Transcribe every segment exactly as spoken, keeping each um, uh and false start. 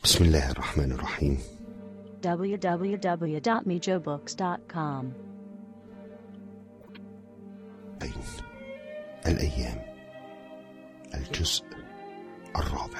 بسم الله الرحمن الرحيم. دبليو دبليو دبليو دوت ميجو بوكس دوت كوم. بين الأيام، الجزء الرابع.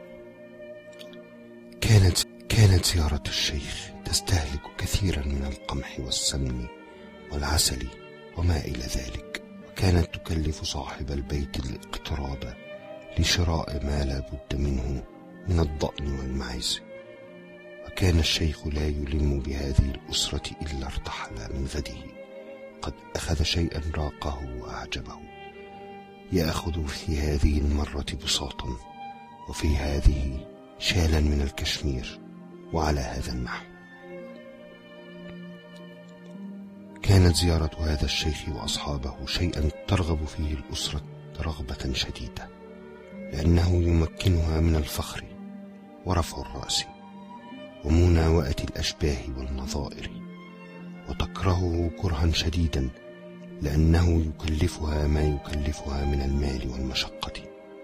كانت كانت زيارة الشيخ تستهلك كثيرا من القمح والسمن والعسل وما إلى ذلك، وكانت تكلف صاحب البيت الاقتراض لشراء ما لا بد منه من الضأن والمعز. وكان الشيخ لا يلم بهذه الأسرة إلا ارتحل من غده قد أخذ شيئا راقه وأعجبه، يأخذ في هذه المرة بساطا وفي هذه شالا من الكشمير، وعلى هذا النحو. كانت زيارة هذا الشيخ وأصحابه شيئا ترغب فيه الأسرة رغبة شديدة، لأنه يمكنها من الفخر ورفع الرأس ومناوئة الأشباه والنظائر، وتكرهه كرها شديدا لأنه يكلفها ما يكلفها من المال والمشقة.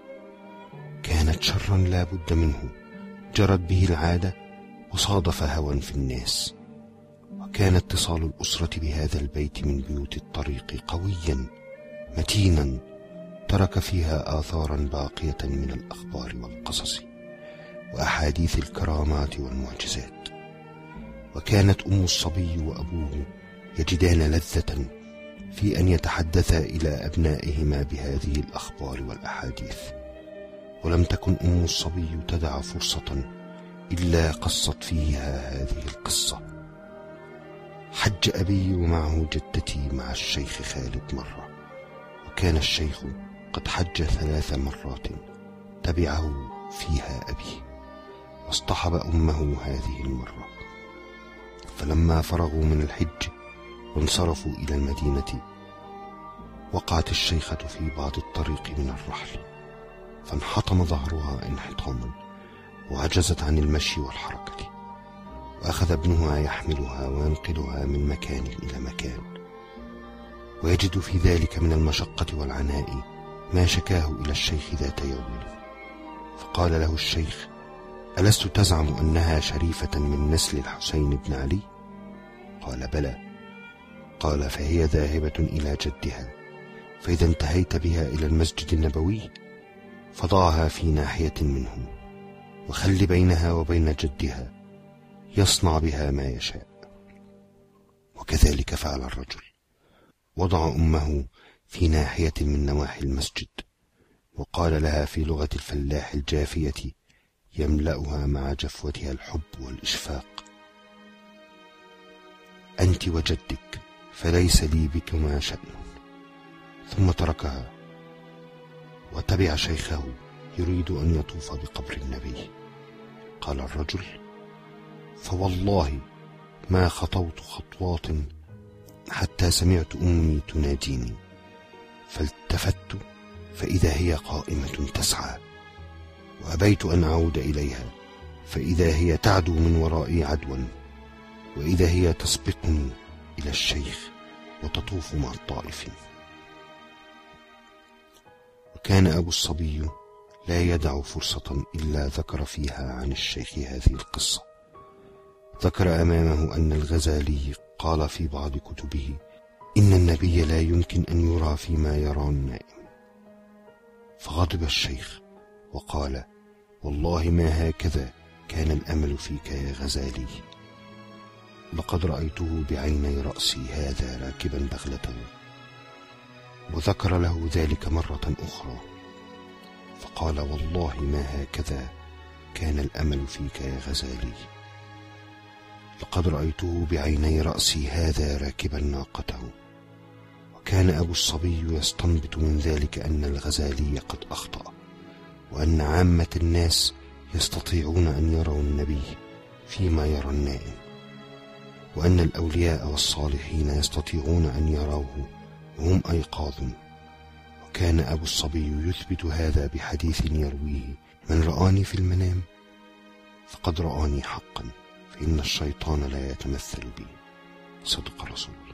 كانت شرا لا بد منه جرت به العادة وصادف هوى في الناس. وكان اتصال الأسرة بهذا البيت من بيوت الطريق قويا متينا، ترك فيها آثارا باقية من الأخبار والقصص وأحاديث الكرامات والمعجزات. وكانت أم الصبي وأبوه يجدان لذة في أن يتحدثا إلى أبنائهما بهذه الأخبار والأحاديث، ولم تكن أم الصبي تدع فرصة إلا قصت فيها هذه القصة. حج أبي ومعه جدتي مع الشيخ خالد مرة، وكان الشيخ قد حج ثلاث مرات تبعه فيها أبي، واصطحب أمه هذه المرة. فلما فرغوا من الحج وانصرفوا إلى المدينة، وقعت الشيخة في بعض الطريق من الرحل، فانحطم ظهرها انحطاما وعجزت عن المشي والحركة، وأخذ ابنها يحملها وينقلها من مكان إلى مكان، ويجد في ذلك من المشقة والعناء ما شكاه إلى الشيخ ذات يوم. فقال له الشيخ: ألست تزعم أنها شريفة من نسل الحسين بن علي؟ قال: بلى. قال: فهي ذاهبة إلى جدها، فإذا انتهيت بها إلى المسجد النبوي فضعها في ناحية منه، وخل بينها وبين جدها، يصنع بها ما يشاء. وكذلك فعل الرجل، وضع أمه في ناحية من نواحي المسجد، وقال لها في لغة الفلاح الجافية يملأها مع جفوتها الحب والإشفاق: أنت وجدك، فليس لي بكما شأن. ثم تركها وتبع شيخه يريد أن يطوف بقبر النبي. قال الرجل: فوالله ما خطوت خطوات حتى سمعت أمي تناديني، فالتفت فإذا هي قائمة تسعى، وأبيت أن أعود إليها، فإذا هي تعدو من ورائي عدوا، وإذا هي تسبقني إلى الشيخ وتطوف مع الطائفين. وكان أبو الصبي لا يدع فرصة إلا ذكر فيها عن الشيخ هذه القصة. ذكر أمامه أن الغزالي قال في بعض كتبه إن النبي لا يمكن أن يرى فيما يرى النائم. فغضب الشيخ وقال: والله ما هكذا كان الأمل فيك يا غزالي، لقد رأيته بعيني رأسي هذا راكبا بغلته. وذكر له ذلك مرة أخرى فقال: والله ما هكذا كان الأمل فيك يا غزالي، لقد رأيته بعيني رأسي هذا راكبا ناقته. وكان أبو الصبي يستنبط من ذلك أن الغزالي قد أخطأ، وأن عامة الناس يستطيعون أن يروا النبي فيما يرى النائم، وأن الأولياء والصالحين يستطيعون أن يروه وهم أيقاظ. وكان أبو الصبي يثبت هذا بحديث يرويه: من رآني في المنام فقد رآني حقا، فإن الشيطان لا يتمثل بي. صدق رسول الله.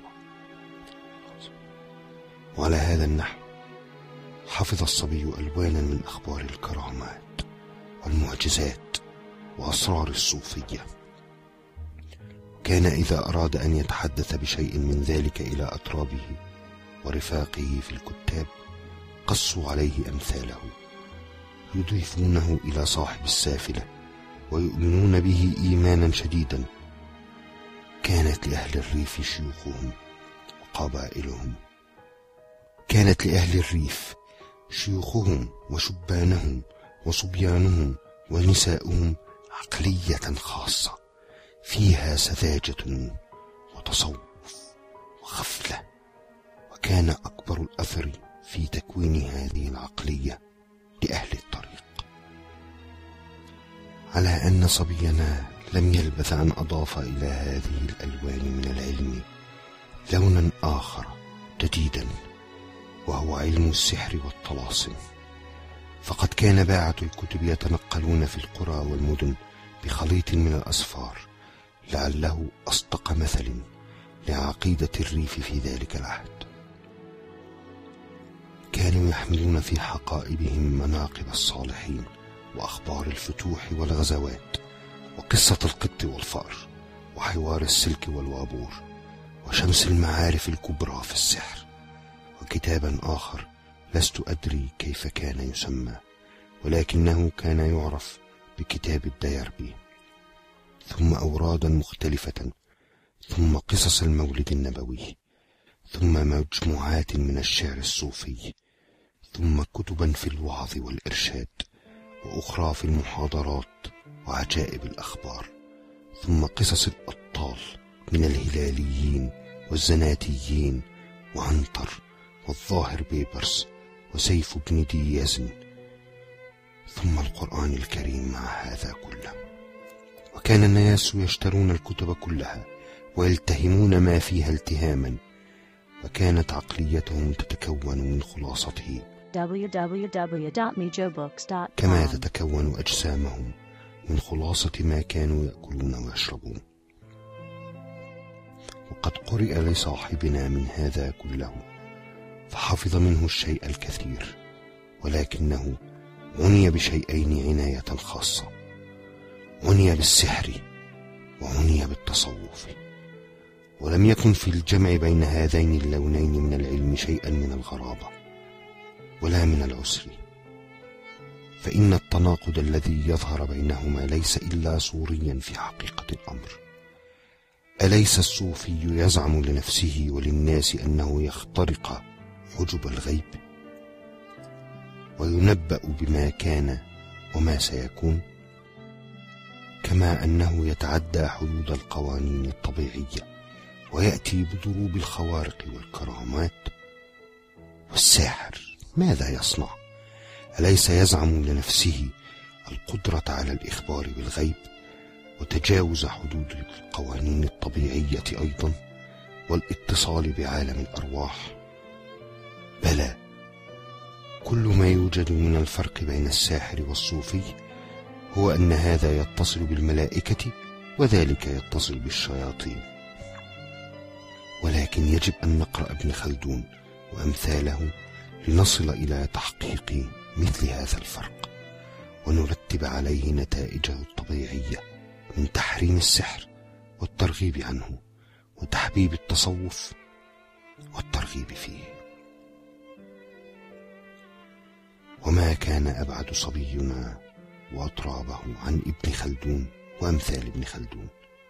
وعلى هذا النحو حفظ الصبي ألوانا من أخبار الكرامات والمعجزات وأسرار الصوفية. كان إذا أراد أن يتحدث بشيء من ذلك إلى أترابه ورفاقه في الكتاب قصوا عليه أمثاله، يضيفونه إلى صاحب السافلة ويؤمنون به إيمانا شديدا. كانت لأهل الريف شيوخهم وقبائلهم كانت لأهل الريف شيوخهم وشبانهم وصبيانهم ونساؤهم عقلية خاصة فيها سذاجة وتصوف وغفلة، وكان أكبر الأثر في تكوين هذه العقلية لأهل الطريق. على أن صبينا لم يلبث أن أضاف إلى هذه الألوان من العلم لونا آخر جديدا، وهو علم السحر والطلاسم. فقد كان باعة الكتب يتنقلون في القرى والمدن بخليط من الأسفار، لعله أصدق مثل لعقيدة الريف في ذلك العهد. كانوا يحملون في حقائبهم مناقب الصالحين وأخبار الفتوح والغزوات وقصة القط والفأر وحوار السلك والوابور وشمس المعارف الكبرى في السحر، وكتابا آخر لست أدري كيف كان يسمى، ولكنه كان يعرف بكتاب الديربي، ثم أورادا مختلفة، ثم قصص المولد النبوي، ثم مجموعات من الشعر الصوفي، ثم كتبا في الوعظ والإرشاد، وأخرى في المحاضرات وعجائب الأخبار، ثم قصص الأبطال من الهلاليين والزناتيين وعنتر والظاهر بيبرس وسيف بن ديازن، ثم القرآن الكريم مع هذا كله. وكان الناس يشترون الكتب كلها ويلتهمون ما فيها التهاما، وكانت عقليتهم تتكون من خلاصته دبليو دبليو دبليو دوت ميجو بوكس دوت كوم كما تتكون أجسامهم من خلاصة ما كانوا يأكلون ويشربون. وقد قرئ لصاحبنا من هذا كله فحفظ منه الشيء الكثير، ولكنه عني بشيئين عناية خاصة: عني بالسحر وعني بالتصوف. ولم يكن في الجمع بين هذين اللونين من العلم شيئا من الغرابة ولا من العسر، فإن التناقض الذي يظهر بينهما ليس إلا صوريا في حقيقة الأمر. أليس الصوفي يزعم لنفسه وللناس أنه يخترق حجب الغيب وينبأ بما كان وما سيكون، كما أنه يتعدى حدود القوانين الطبيعية ويأتي بضروب الخوارق والكرامات؟ والساحر ماذا يصنع؟ أليس يزعم لنفسه القدرة على الإخبار بالغيب وتجاوز حدود القوانين الطبيعية أيضا والاتصال بعالم الأرواح؟ بلى، كل ما يوجد من الفرق بين الساحر والصوفي هو أن هذا يتصل بالملائكة وذلك يتصل بالشياطين. ولكن يجب أن نقرأ ابن خلدون وأمثاله لنصل إلى تحقيق مثل هذا الفرق، ونرتب عليه نتائجه الطبيعية من تحريم السحر والترغيب عنه وتحبيب التصوف والترغيب فيه. وما كان أبعد صبينا وأطرابه عن ابن خلدون وأمثال ابن خلدون،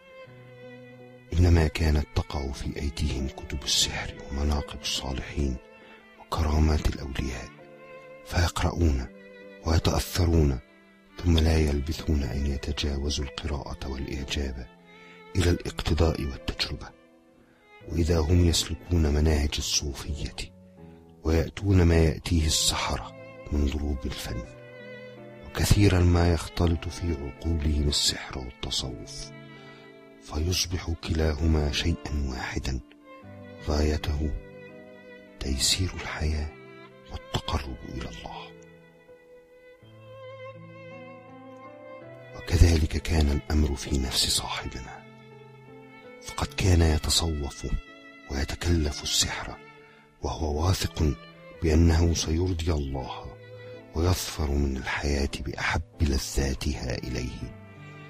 إنما كانت تقع في أيديهم كتب السحر ومناقب الصالحين وكرامات الأولياء، فيقرؤون ويتأثرون ثم لا يلبثون أن يتجاوزوا القراءة والإعجاب إلى الاقتداء والتجربة. وإذا هم يسلكون مناهج الصوفية ويأتون ما يأتيه السحرة من ضروب الفن، وكثيرا ما يختلط في عقولهم السحر والتصوف، فيصبح كلاهما شيئا واحدا غايته تيسير الحياة والتقرب إلى الله. وكذلك كان الأمر في نفس صاحبنا، فقد كان يتصوف ويتكلف السحر وهو واثق بأنه سيرضي الله ويظفر من الحياة بأحب لذاتها إليه،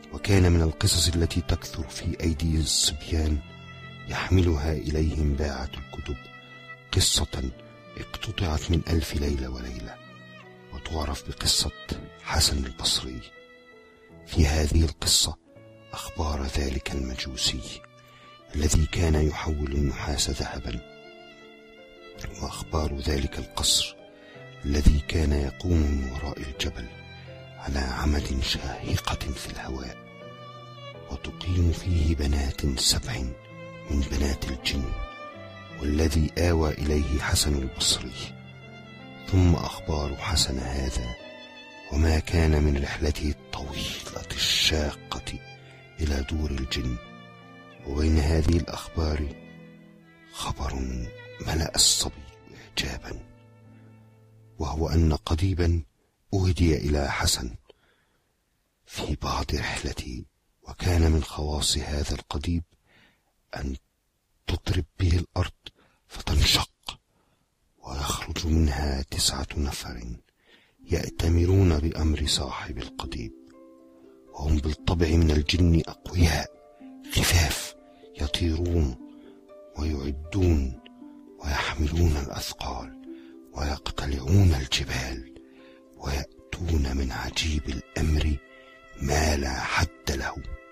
وكان من القصص التي تكثر في أيدي الصبيان يحملها إليهم باعة الكتب قصة اقتطعت من ألف ليلة وليلة، وتعرف بقصة حسن البصري. في هذه القصة أخبار ذلك المجوسي الذي كان يحول النحاس ذهبا، وأخبار ذلك القصر الذي كان يقوم من وراء الجبل على عمد شاهقة في الهواء، وتقيم فيه بنات سبع من بنات الجن، والذي آوى إليه حسن البصري. ثم أخبار حسن هذا وما كان من رحلته الطويلة الشاقة إلى دور الجن. وبين هذه الأخبار خبر ملأ الصبي إعجابا، وهو أن قضيبا أهدي إلى حسن في بعض رحلته، وكان من خواص هذا القضيب أن تضرب به الأرض فتنشق، ويخرج منها تسعة نفر يأتمرون بأمر صاحب القضيب، وهم بالطبع من الجن أقوياء خفاف، يطيرون ويعدون ويحملون الأثقال ويقتلعون الجبال، ويأتون من عجيب الأمر ما لا حد له.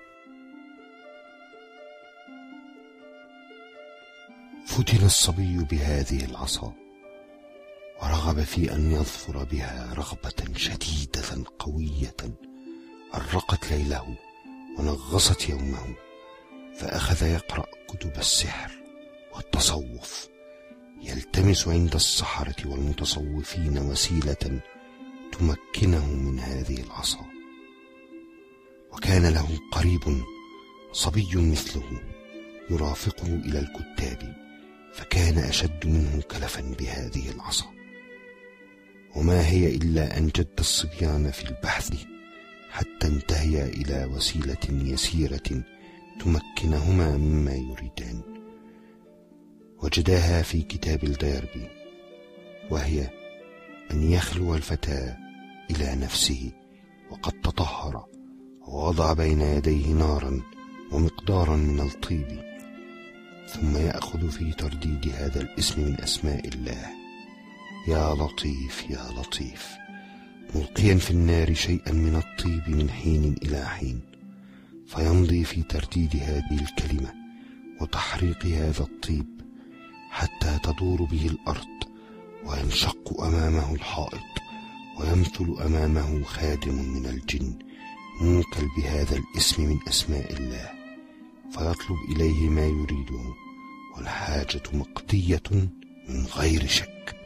فتن الصبي بهذه العصا، ورغب في أن يظفر بها رغبة شديدة قوية أرقت ليله ونغصت يومه، فأخذ يقرأ كتب السحر والتصوف، يلتمس عند السحرة والمتصوفين وسيلة تمكنه من هذه العصا. وكان له قريب صبي مثله يرافقه إلى الكتاب، فكان أشد منه كلفا بهذه العصا. وما هي إلا أن جد الصبيان في البحث حتى انتهيا إلى وسيلة يسيرة تمكنهما مما يريدان، وجداها في كتاب الديربي، وهي أن يخلو الفتى إلى نفسه وقد تطهر، ووضع بين يديه نارا ومقدارا من الطيب، ثم يأخذ في ترديد هذا الاسم من أسماء الله: يا لطيف يا لطيف، ملقيا في النار شيئا من الطيب من حين إلى حين، فيمضي في ترديد هذه الكلمة وتحريق هذا الطيب حتى تدور به الأرض، وينشق أمامه الحائط، ويمثل أمامه خادم من الجن موكل بهذا الاسم من أسماء الله، فيطلب إليه ما يريده، والحاجة مقضية من غير شك.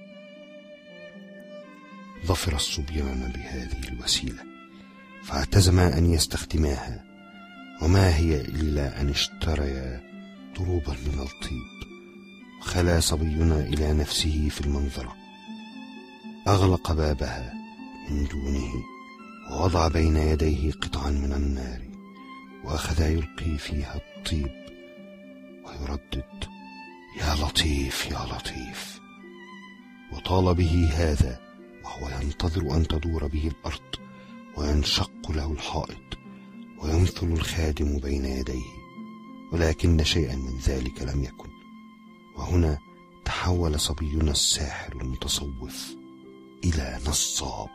ظفر الصبيان بهذه الوسيلة فاعتزما أن يستخدماها، وما هي إلا أن اشتريا ضروبا من الطيب. وخلا صبينا إلى نفسه في المنظرة، أغلق بابها من دونه، ووضع بين يديه قطعا من النار، وأخذ يلقي فيها الطيب ويردد: يا لطيف يا لطيف. وطال به هذا وهو ينتظر أن تدور به الأرض وينشق له الحائط ويمثل الخادم بين يديه، ولكن شيئا من ذلك لم يكن. وهنا تحول صبينا الساحر المتصوف إلى نصاب.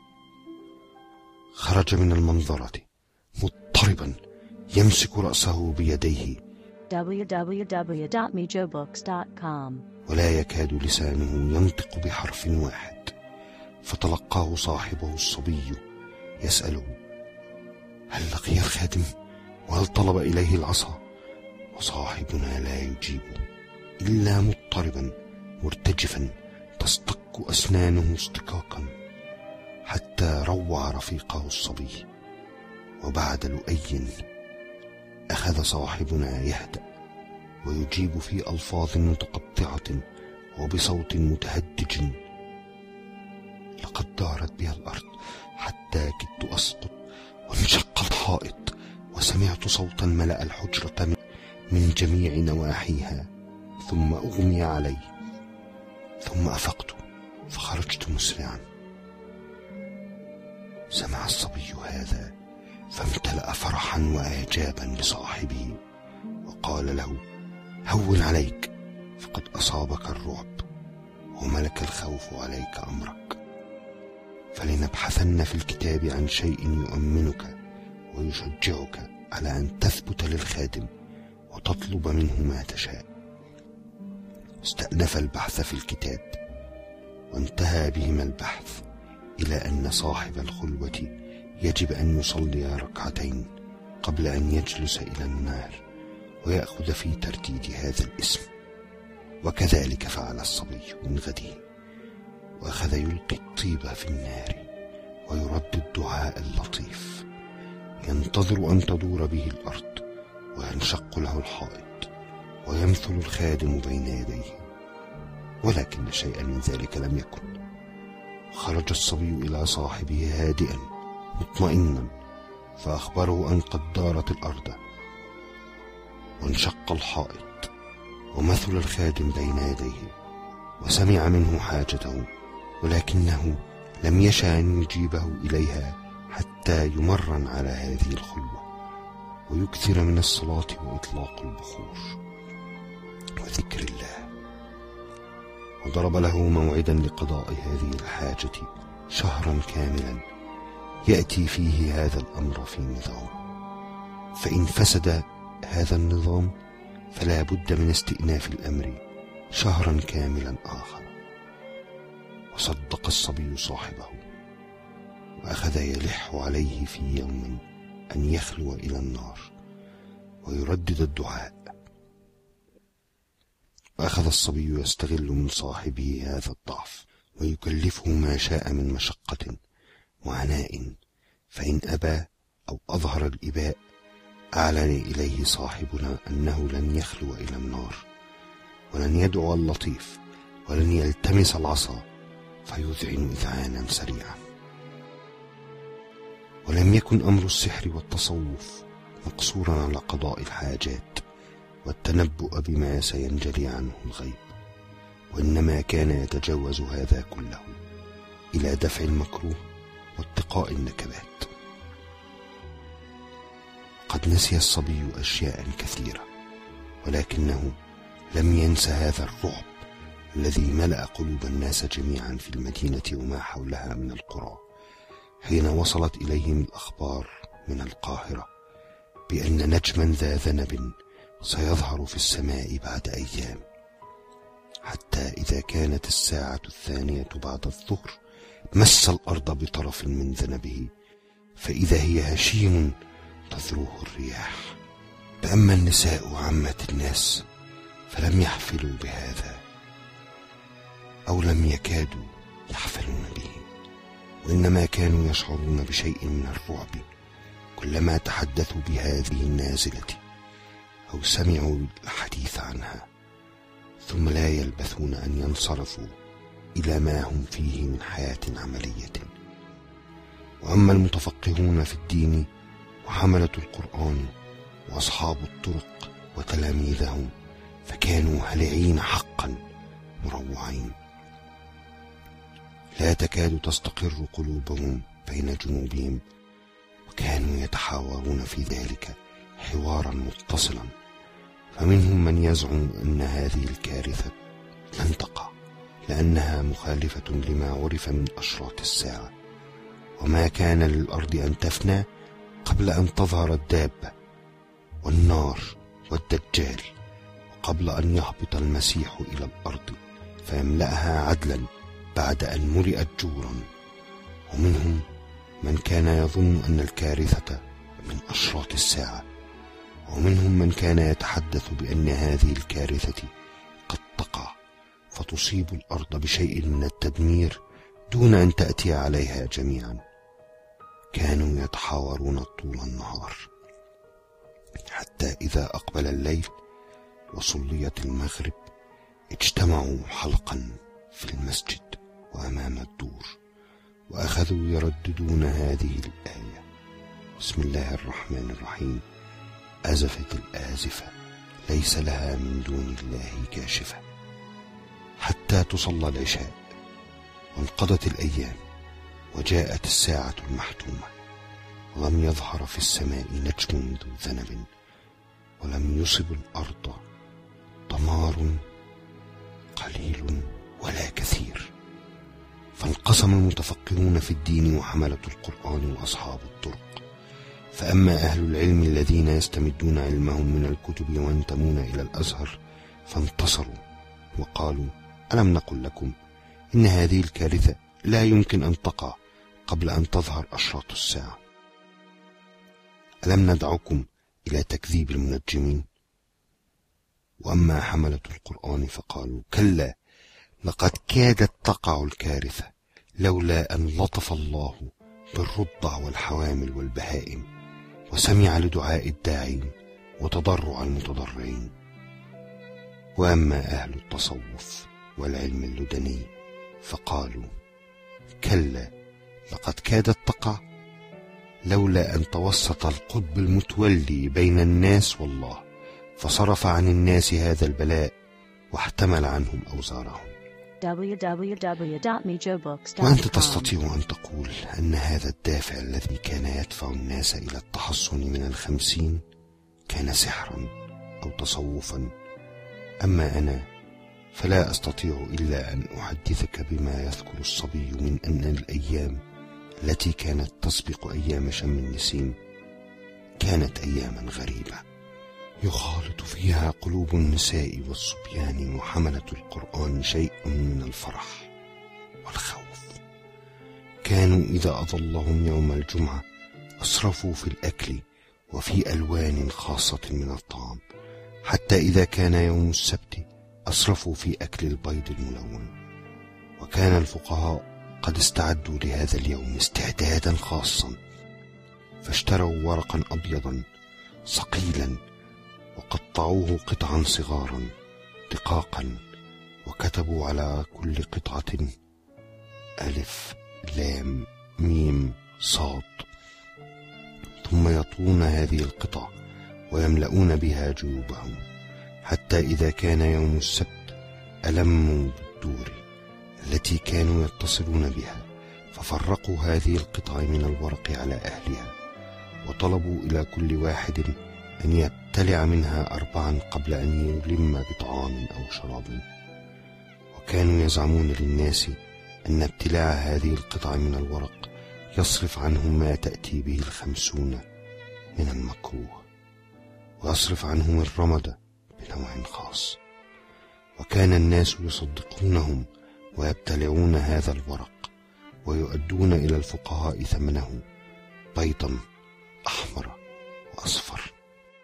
خرج من المنظرة مضطربا يمسك رأسه بيديه w w w dot mijo books dot com، ولا يكاد لسانه ينطق بحرف واحد. فتلقاه صاحبه الصبي يسأله: هل لقي الخادم؟ وهل طلب إليه العصا؟ وصاحبنا لا يجيب إلا مضطربا مرتجفا تصطك أسنانه اصطكاكا، حتى روع رفيقه الصبي. وبعد لؤي أخذ صاحبنا يهدأ ويجيب في ألفاظ متقطعة وبصوت متهدج: لقد دارت بها الأرض حتى كدت أسقط، وانشق الحائط، وسمعت صوتا ملأ الحجرة من جميع نواحيها، ثم أغمي علي، ثم أفقت فخرجت مسرعا. سمع الصبي هذا فامتلأ فرحا وإعجابا بصاحبه وقال له: هون عليك، فقد أصابك الرعب وملك الخوف عليك أمرك. فلنبحثن في الكتاب عن شيء يؤمنك ويشجعك على أن تثبت للخادم وتطلب منه ما تشاء. استأنف البحث في الكتاب، وانتهى بهما البحث إلى أن صاحب الخلوة يجب أن يصلي ركعتين قبل أن يجلس إلى النار ويأخذ في ترديد هذا الاسم. وكذلك فعل الصبي من غده، وأخذ يلقي الطيب في النار ويردد الدعاء اللطيف، ينتظر أن تدور به الأرض وينشق له الحائط ويمثل الخادم بين يديه. ولكن شيئا من ذلك لم يكن. خرج الصبي إلى صاحبه هادئا مطمئنا، فأخبره أن قد دارت الأرض وانشق الحائط ومثل الخادم بين يديه، وسمع منه حاجته، ولكنه لم يشأ أن يجيبه إليها حتى يمرن على هذه الخلوة ويكثر من الصلاة وإطلاق البخور وذكر الله. وضرب له موعدا لقضاء هذه الحاجة شهرا كاملا يأتي فيه هذا الأمر في نظام، فإن فسد هذا النظام فلا بد من استئناف الأمر شهرا كاملا آخر. وصدق الصبي صاحبه، وأخذ يلح عليه في يوم أن يخلو إلى النار ويردد الدعاء. وأخذ الصبي يستغل من صاحبه هذا الضعف ويكلفه ما شاء من مشقة وعناء، فإن أبى أو أظهر الإباء أعلن إليه صاحبنا أنه لن يخلو إلى النار ولن يدعو اللطيف ولن يلتمس العصا، فيذعن إذعانا سريعا. ولم يكن أمر السحر والتصوف مقصورا على قضاء الحاجات والتنبؤ بما سينجلي عنه الغيب، وإنما كان يتجاوز هذا كله إلى دفع المكروه واتقاء النكبات. قد نسي الصبي أشياء كثيرة، ولكنه لم ينس هذا الرعب الذي ملأ قلوب الناس جميعا في المدينة وما حولها من القرى، حين وصلت إليهم الأخبار من القاهرة بأن نجما ذا ذنب سيظهر في السماء بعد أيام، حتى إذا كانت الساعة الثانية بعد الظهر مس الأرض بطرف من ذنبه، فإذا هي هشيم تذروه الرياح. فأما النساء وعامة الناس فلم يحفلوا بهذا، أو لم يكادوا يحفلون به، وإنما كانوا يشعرون بشيء من الرعب كلما تحدثوا بهذه النازلة أو سمعوا الحديث عنها، ثم لا يلبثون أن ينصرفوا إلى ما هم فيه من حياة عملية. وأما المتفقهون في الدين وحملة القرآن وأصحاب الطرق وتلاميذهم فكانوا هلعين حقا مروعين، لا تكاد تستقر قلوبهم بين جنوبهم، وكانوا يتحاورون في ذلك حوارا متصلا. فمنهم من يزعم أن هذه الكارثة لن تقع لأنها مخالفة لما عرف من أشراط الساعة، وما كان للأرض أن تفنى قبل أن تظهر الدابة والنار والدجال، وقبل أن يهبط المسيح إلى الأرض فيملأها عدلا بعد أن ملئت جورا. ومنهم من كان يظن أن الكارثة من أشراط الساعة، ومنهم من كان يتحدث بأن هذه الكارثة قد تقع فتصيب الأرض بشيء من التدمير دون أن تأتي عليها جميعا. كانوا يتحاورون طول النهار، حتى إذا أقبل الليل وصليت المغرب اجتمعوا حلقا في المسجد وأمام الدور، وأخذوا يرددون هذه الآية: بسم الله الرحمن الرحيم، أزفت الآزفة ليس لها من دون الله كاشفة، حتى تصلى العشاء وانقضت الأيام وجاءت الساعة المحتومة، ولم يظهر في السماء نجم ذو ذنب، ولم يصب الأرض دمار قليل ولا كثير. فانقسم المتفقهون في الدين وحملة القرآن وأصحاب الطرق. فأما أهل العلم الذين يستمدون علمهم من الكتب وينتمون إلى الأزهر فانتصروا وقالوا: ألم نقل لكم إن هذه الكارثة لا يمكن أن تقع قبل أن تظهر أشراط الساعة؟ ألم ندعكم إلى تكذيب المنجمين؟ وأما حملة القرآن فقالوا: كلا، لقد كادت تقع الكارثة لولا أن لطف الله بالرضع والحوامل والبهائم، وسمع لدعاء الداعين وتضرع المتضرعين. وأما أهل التصوف والعلم اللدني فقالوا: كلا، لقد كادت تقع لولا أن توسط القطب المتولي بين الناس والله، فصرف عن الناس هذا البلاء واحتمل عنهم أوزارهم. دبليو دبليو دبليو دوت ميجو بوكس دوت كوم. وأنت تستطيع أن تقول أن هذا الدافع الذي كان يدفع الناس إلى التحصن من الخمسين كان سحرا أو تصوفا. أما أنا فلا أستطيع إلا أن أحدثك بما يذكر الصبي من أن الأيام التي كانت تسبق أيام شم النسيم كانت أياما غريبة يخالط فيها قلوب النساء والصبيان وحملة القرآن شيء من الفرح والخوف. كانوا إذا أظلهم يوم الجمعة أسرفوا في الأكل وفي ألوان خاصة من الطعام، حتى إذا كان يوم السبت أسرفوا في أكل البيض الملون. وكان الفقهاء قد استعدوا لهذا اليوم استعدادا خاصا، فاشتروا ورقا أبيضا صقيلا وقطعوه قطعا صغارا دقاقا، وكتبوا على كل قطعة ألف لام ميم صاد، ثم يطوون هذه القطع ويملؤون بها جيوبهم، حتى إذا كان يوم السبت ألموا بالدور التي كانوا يتصلون بها، ففرقوا هذه القطع من الورق على أهلها، وطلبوا إلى كل واحد أن يبتلع منها أربعا قبل أن يلم بطعام أو شراب. وكانوا يزعمون للناس أن ابتلاع هذه القطع من الورق يصرف عنهم ما تأتي به الخمسون من المكروه، ويصرف عنهم الرمد بنوع خاص. وكان الناس يصدقونهم ويبتلعون هذا الورق ويؤدون إلى الفقهاء ثمنه بيضا أحمر وأصفر.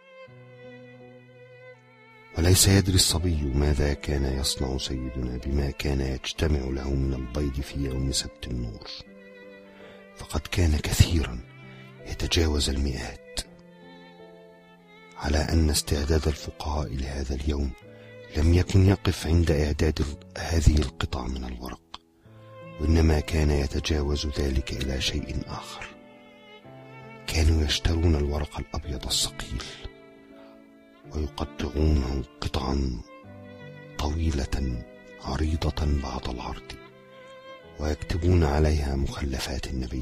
وليس يدري الصبي ماذا كان يصنع سيدنا بما كان يجتمع له من البيض في يوم سبت النور، فقد كان كثيرا يتجاوز المئات، على أن استعداد الفقهاء لهذا اليوم لم يكن يقف عند إعداد هذه القطع من الورق، وإنما كان يتجاوز ذلك إلى شيء آخر. كانوا يشترون الورق الأبيض الصقيل ويقطعونه قطعا طويلة عريضة بعض العرض، ويكتبون عليها مخلفات النبي: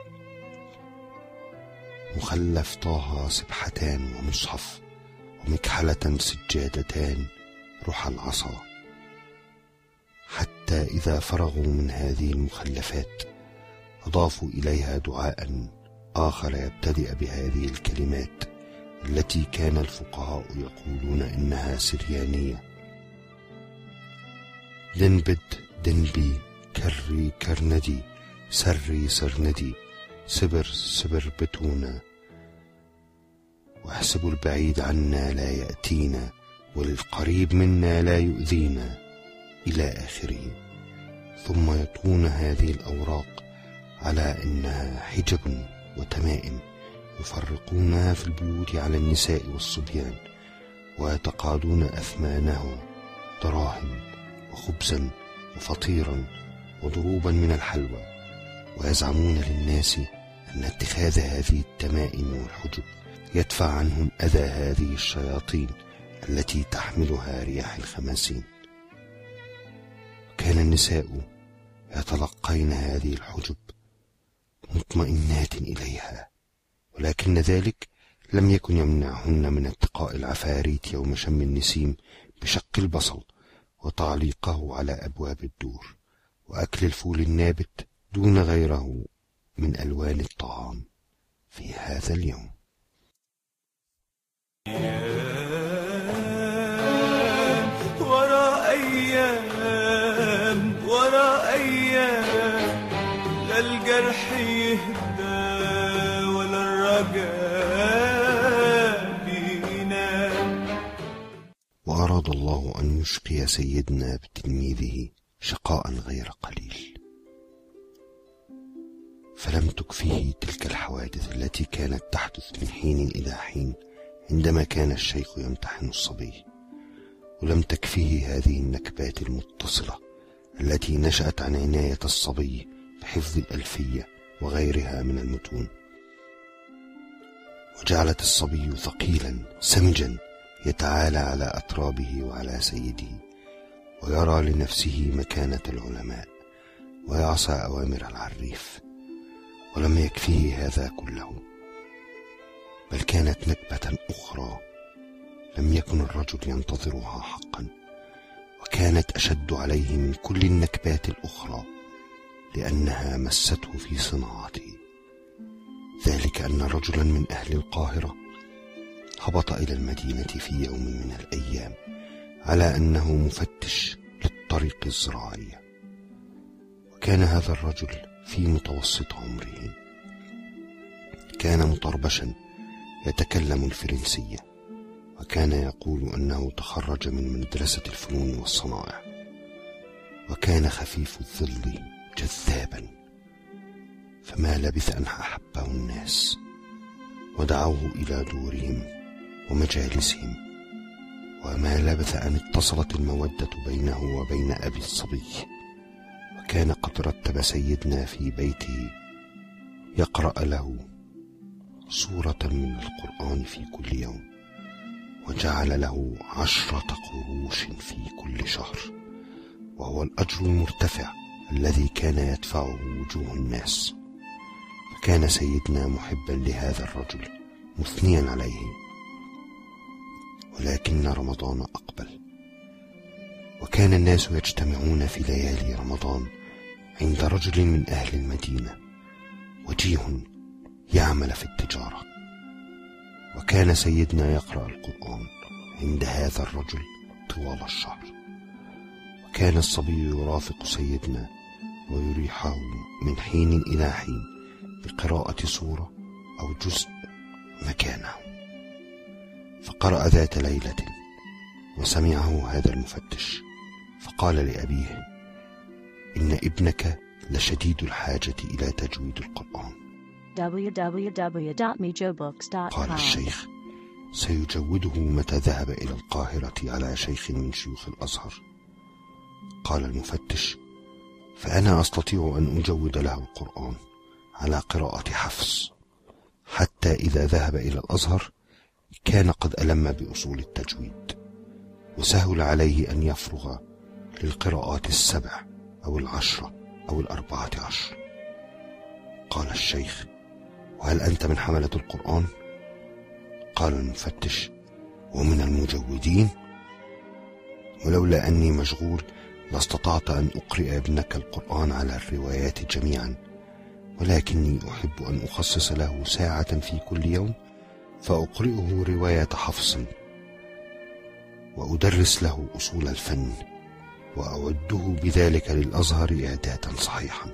مخلف طه سبحتان ومصحف ومكحلة سجادتان رحى العصا، حتى إذا فرغوا من هذه المخلفات أضافوا إليها دعاء آخر يبتدئ بهذه الكلمات التي كان الفقهاء يقولون إنها سريانية: لنبد دنبي كري كرندي سري سرندي سبر سبر بتونا، واحسبوا البعيد عنا لا يأتينا والقريب منا لا يؤذينا، إلى آخره. ثم يطون هذه الأوراق على أنها حجب وتمائم يفرقونها في البيوت على النساء والصبيان، ويتقاضون أثمانها دراهم وخبزا وفطيرا وضروبا من الحلوى، ويزعمون للناس أن اتخاذ هذه التمائم والحجب يدفع عنهم أذى هذه الشياطين التي تحملها رياح الخماسين. كان النساء يتلقين هذه الحجب مطمئنات إليها ولكن ذلك لم يكن يمنعهن من اتقاء العفاريت يوم شم النسيم بشق البصل وتعليقه على أبواب الدور وأكل الفول النابت دون غيره من ألوان الطعام في هذا اليوم. ورا أيام ورا أيام، لا الجرح يهدى ولا الرجاء بينام. وأراد الله أن يشقي سيدنا بتلميذه شقاء غير قليل، فلم تكفيه تلك الحوادث التي كانت تحدث من حين إلى حين عندما كان الشيخ يمتحن الصبي، ولم تكفيه هذه النكبات المتصلة التي نشأت عن عناية الصبي بحفظ الألفية وغيرها من المتون، وجعلت الصبي ثقيلا سمجا يتعالى على أترابه وعلى سيده، ويرى لنفسه مكانة العلماء ويعصى أوامر العريف. ولم يكفيه هذا كله، بل كانت نكبة أخرى لم يكن الرجل ينتظرها حقا، وكانت أشد عليه من كل النكبات الأخرى لأنها مسته في صناعته. ذلك أن رجلا من أهل القاهرة هبط إلى المدينة في يوم من الأيام على أنه مفتش للطريق الزراعية، وكان هذا الرجل في متوسط عمره، كان مطربشا يتكلم الفرنسية، وكان يقول أنه تخرج من مدرسة الفنون والصنائع، وكان خفيف الظل جذابا، فما لبث أن أحبه الناس ودعوه إلى دورهم ومجالسهم، وما لبث أن اتصلت المودة بينه وبين أبي الصبي. وكان قد رتب سيدنا في بيته يقرأ له سورة من القرآن في كل يوم، وجعل له عشرة قروش في كل شهر، وهو الأجر المرتفع الذي كان يدفعه وجوه الناس. فكان سيدنا محبا لهذا الرجل مثنيا عليه. ولكن رمضان أقبل، وكان الناس يجتمعون في ليالي رمضان عند رجل من أهل المدينة وجيه يعمل في التجارة، وكان سيدنا يقرأ القرآن عند هذا الرجل طوال الشهر، وكان الصبي يرافق سيدنا ويريحه من حين إلى حين بقراءة سورة أو جزء مكانه. فقرأ ذات ليلة وسمعه هذا المفتش، فقال لأبيه: إن ابنك لشديد الحاجة إلى تجويد القرآن. دبليو دبليو دبليو دوت ميجو بوكس دوت كوم. قال الشيخ: سيجوده متى ذهب إلى القاهرة على شيخ من شيوخ الأزهر. قال المفتش: فأنا أستطيع أن أجود له القرآن على قراءة حفص، حتى إذا ذهب إلى الأزهر كان قد ألم بأصول التجويد، وسهل عليه أن يفرغ للقراءات السبع أو العشرة أو الأربعة عشر. قال الشيخ: وهل أنت من حملة القرآن؟ قال المفتش: ومن المجودين، ولولا أني مشغول لاستطعت أن أقرئ ابنك القرآن على الروايات جميعا، ولكني أحب أن أخصص له ساعة في كل يوم فأقرئه رواية حفص، وأدرس له أصول الفن، وأعده بذلك للأزهر إعدادا صحيحا.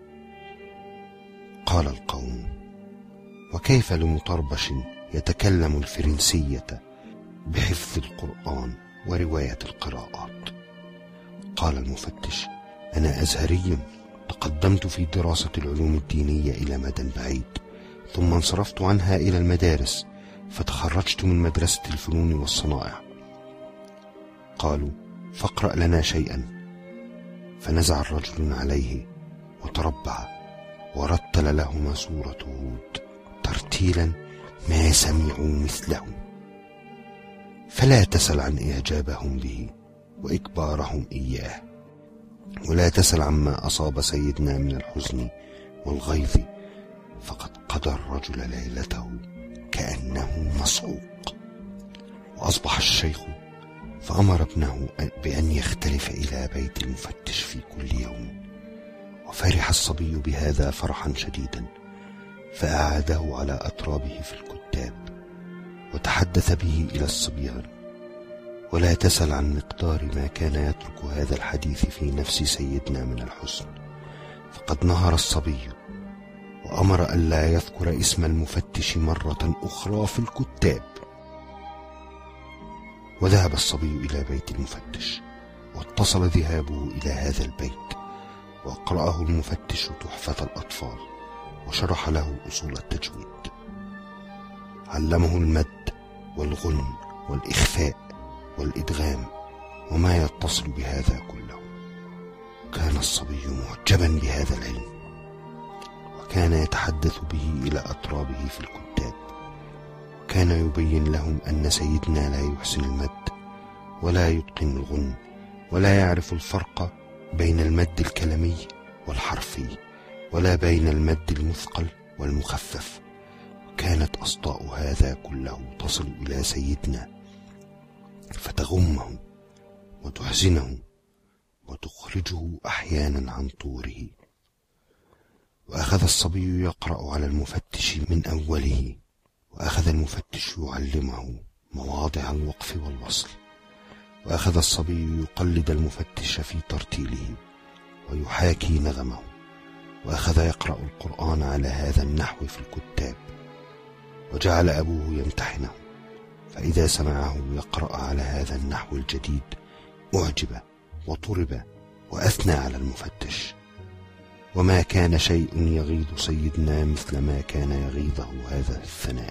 قال القوم: وكيف لمطربش يتكلم الفرنسية بحفظ القرآن ورواية القراءات؟ قال المفتش: أنا أزهري، تقدمت في دراسة العلوم الدينية إلى مدى بعيد، ثم انصرفت عنها إلى المدارس، فتخرجت من مدرسة الفنون والصنائع. قالوا: فاقرأ لنا شيئا. فنزع الرجل عليه وتربع ورتل لهما سورة هود ترتيلا ما سمعوا مثله. فلا تسل عن إعجابهم به وإكبارهم إياه، ولا تسل عما أصاب سيدنا من الحزن والغيظ، فقد قضى الرجل ليلته كأنه مصعوق. وأصبح الشيخ فأمر ابنه بأن يختلف إلى بيت المفتش في كل يوم. وفرح الصبي بهذا فرحا شديدا، فأعاده على أترابه في الكتاب وتحدث به إلى الصبيان. ولا تسل عن مقدار ما كان يترك هذا الحديث في نفس سيدنا من الحسن، فقد نهر الصبي وأمر ألا يذكر اسم المفتش مرة أخرى في الكتاب. وذهب الصبي إلى بيت المفتش، واتصل ذهابه إلى هذا البيت، وأقرأه المفتش تحفة الأطفال، وشرح له أصول التجويد. علمه المد والغن والإخفاء والإدغام وما يتصل بهذا كله. كان الصبي معجبا بهذا العلم، وكان يتحدث به إلى أترابه في الكتاب، وكان يبين لهم أن سيدنا لا يحسن المد ولا يتقن الغن ولا يعرف الفرق بين المد الكلمي والحرفي ولا بين المد المثقل والمخفف. وكانت أصداء هذا كله تصل إلى سيدنا فتغمه وتحزنه وتخرجه أحيانا عن طوره. وأخذ الصبي يقرأ على المفتش من أوله، وأخذ المفتش يعلمه مواضع الوقف والوصل، وأخذ الصبي يقلد المفتش في ترتيله ويحاكي نغمه، وأخذ يقرأ القرآن على هذا النحو في الكتاب. وجعل أبوه يمتحنه، فإذا سمعه يقرأ على هذا النحو الجديد أعجب وطرب وأثنى على المفتش. وما كان شيء يغيظ سيدنا مثل ما كان يغيظه هذا الثناء.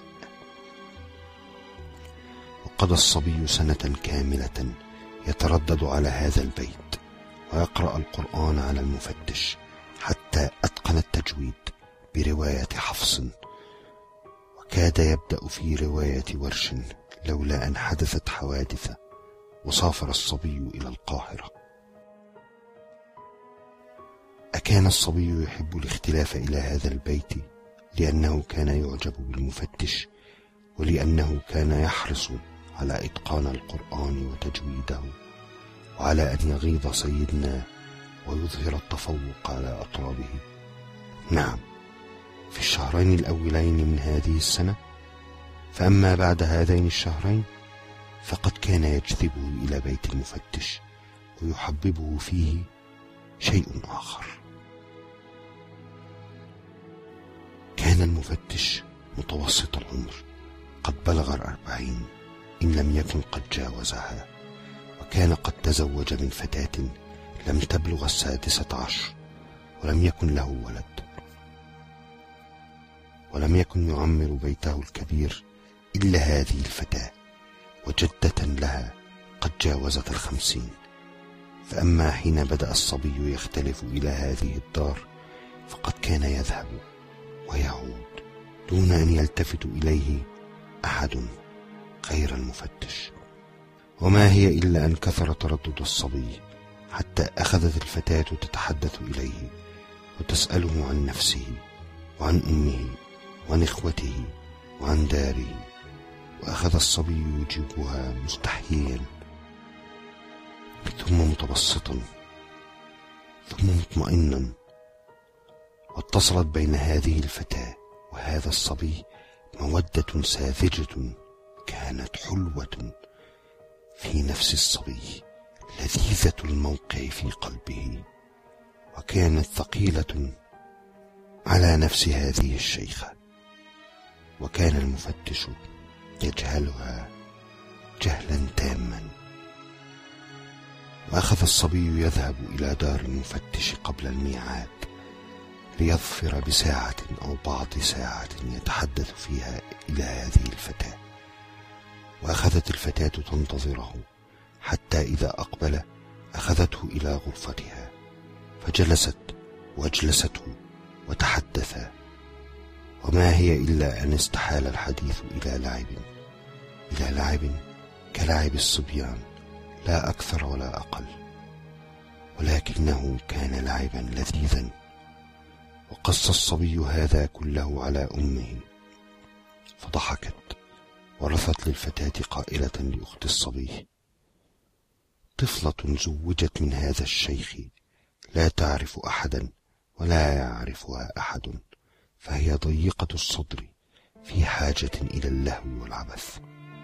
وقضى الصبي سنة كاملة يتردد على هذا البيت ويقرأ القرآن على المفتش حتى أتقن التجويد برواية حفص، وكاد يبدأ في رواية ورش لولا أن حدثت حوادث وسافر الصبي إلى القاهرة. أكان الصبي يحب الاختلاف إلى هذا البيت لأنه كان يعجب بالمفتش، ولأنه كان يحرص على إتقان القرآن وتجويده، وعلى أن يغيظ سيدنا ويظهر التفوق على أطرابه. نعم، في الشهرين الأولين من هذه السنة. فأما بعد هذين الشهرين فقد كان يجذبه إلى بيت المفتش ويحببه فيه شيء آخر. كان المفتش متوسط العمر، قد بلغ الأربعين إن لم يكن قد جاوزها، وكان قد تزوج من فتاة لم تبلغ السادسة عشر، ولم يكن له ولد، ولم يكن يعمر بيته الكبير إلا هذه الفتاة، وجدة لها قد جاوزت الخمسين. فأما حين بدأ الصبي يختلف إلى هذه الدار فقد كان يذهب ويعود دون أن يلتفت إليه أحد غير المفتش. وما هي إلا أن كثر تردد الصبي حتى أخذت الفتاة تتحدث إليه وتسأله عن نفسه وعن أمه وعن إخوته وعن داره، وأخذ الصبي يجيبها مستحييا ثم متبسطا ثم مطمئنا. واتصلت بين هذه الفتاة وهذا الصبي مودة ساذجة كانت حلوة في نفس الصبي، لذيذة الموقع في قلبه، وكانت ثقيلة على نفس هذه الشيخة. وكان المفتش يجهلها جهلا تاما. وأخذ الصبي يذهب إلى دار المفتش قبل الميعاد ليظفر بساعة أو بعض ساعة يتحدث فيها إلى هذه الفتاة. وأخذت الفتاة تنتظره حتى إذا أقبل أخذته إلى غرفتها، فجلست واجلسته وتحدثا. وما هي إلا أن استحال الحديث إلى لعب، إلى لعب كلعب الصبيان لا أكثر ولا أقل، ولكنه كان لعبا لذيذا وقص الصبي هذا كله على أمه، فضحكت ورثت للفتاة قائلة لأخت الصبي: طفلة زوجت من هذا الشيخ لا تعرف أحدا ولا يعرفها أحد، فهي ضيقة الصدر في حاجة إلى اللهو والعبث.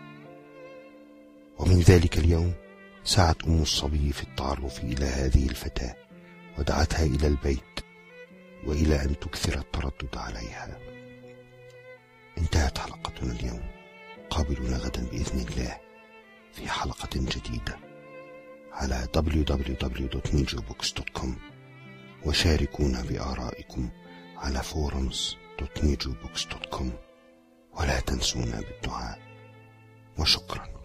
ومن ذلك اليوم سعت أم الصبي في التعرف إلى هذه الفتاة، ودعتها إلى البيت وإلى أن تكثر التردد عليها. انتهت حلقتنا اليوم، قابلونا غدا بإذن الله في حلقة جديدة على دبليو دبليو دبليو دوت ميجو بوكس دوت كوم، وشاركونا بآرائكم على فورمز دوت ميجو بوكس دوت كوم، ولا تنسونا بالدعاء، وشكرا.